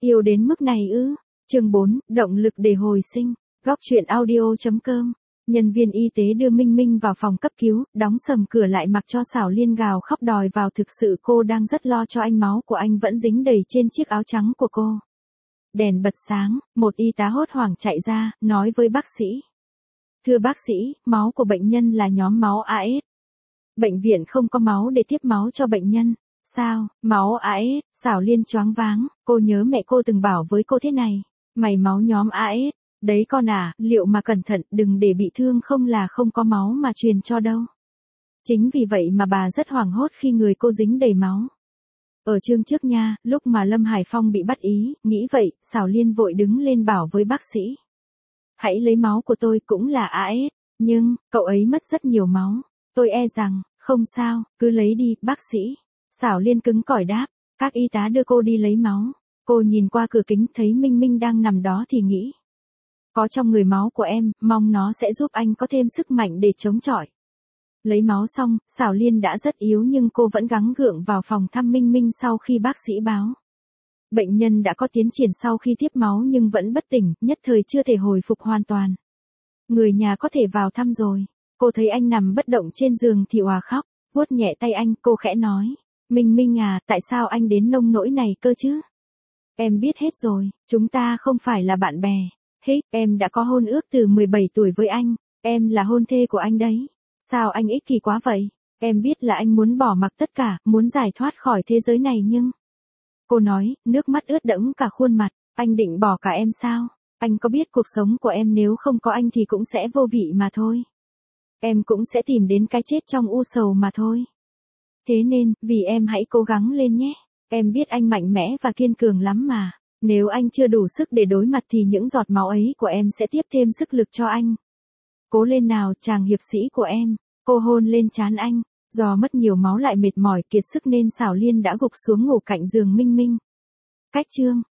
Yêu đến mức này ư? Chương 4, động lực để hồi sinh. Góc truyện audio.com. Nhân viên y tế đưa Minh Minh vào phòng cấp cứu, đóng sầm cửa lại mặc cho Sảo Liên gào khóc đòi vào, thực sự cô đang rất lo cho anh, máu của anh vẫn dính đầy trên chiếc áo trắng của cô. Đèn bật sáng, một y tá hốt hoảng chạy ra, nói với bác sĩ. Thưa bác sĩ, máu của bệnh nhân là nhóm máu AS. Bệnh viện không có máu để tiếp máu cho bệnh nhân. Sao, máu AS? Sảo Liên choáng váng, cô nhớ mẹ cô từng bảo với cô thế này. Mày máu nhóm AS. Đấy con à, liệu mà cẩn thận, đừng để bị thương, không là không có máu mà truyền cho đâu. Chính vì vậy mà bà rất hoảng hốt khi người cô dính đầy máu. Ở chương trước nha, lúc mà Lâm Hải Phong bị bắt ý, nghĩ vậy, Sảo Liên vội đứng lên bảo với bác sĩ. Hãy lấy máu của tôi, cũng là AS, nhưng, cậu ấy mất rất nhiều máu. Tôi e rằng, không sao, cứ lấy đi, bác sĩ. Sảo Liên cứng cỏi đáp, các y tá đưa cô đi lấy máu. Cô nhìn qua cửa kính thấy Minh Minh đang nằm đó thì nghĩ. Có trong người máu của em, mong nó sẽ giúp anh có thêm sức mạnh để chống chọi. Lấy máu xong, Sảo Liên đã rất yếu nhưng cô vẫn gắng gượng vào phòng thăm Minh Minh sau khi bác sĩ báo. Bệnh nhân đã có tiến triển sau khi tiếp máu nhưng vẫn bất tỉnh, nhất thời chưa thể hồi phục hoàn toàn. Người nhà có thể vào thăm rồi. Cô thấy anh nằm bất động trên giường thì òa khóc, vuốt nhẹ tay anh, cô khẽ nói. Minh Minh à, tại sao anh đến nông nỗi này cơ chứ? Em biết hết rồi, chúng ta không phải là bạn bè. Em đã có hôn ước từ 17 tuổi với anh, em là hôn thê của anh đấy. Sao anh ích kỷ quá vậy? Em biết là anh muốn bỏ mặc tất cả, muốn giải thoát khỏi thế giới này nhưng... Cô nói, nước mắt ướt đẫm cả khuôn mặt, anh định bỏ cả em sao? Anh có biết cuộc sống của em nếu không có anh thì cũng sẽ vô vị mà thôi. Em cũng sẽ tìm đến cái chết trong u sầu mà thôi. Thế nên, vì em hãy cố gắng lên nhé. Em biết anh mạnh mẽ và kiên cường lắm mà. Nếu anh chưa đủ sức để đối mặt thì những giọt máu ấy của em sẽ tiếp thêm sức lực cho anh. Cố lên nào, chàng hiệp sĩ của em. Cô hôn lên trán anh. Do mất nhiều máu lại mệt mỏi kiệt sức nên Sảo Liên đã gục xuống ngủ cạnh giường Minh Minh. Cách chương